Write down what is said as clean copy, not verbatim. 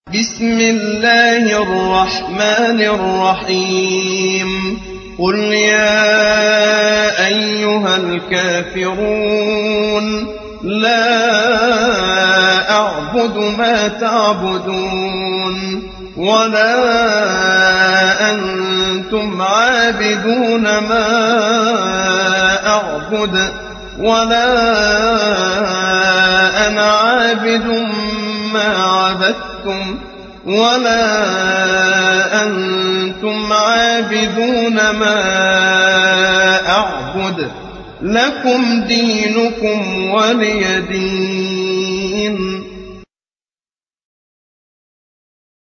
بسم الله الرحمن الرحيم قل يا أيها الكافرون لا أعبد ما تعبدون ولا أنتم عابدون ما أعبد ولا أنا عابد ما عبدتم ولا أنتم عابدون ما أعبد لكم دينكم ولي دين.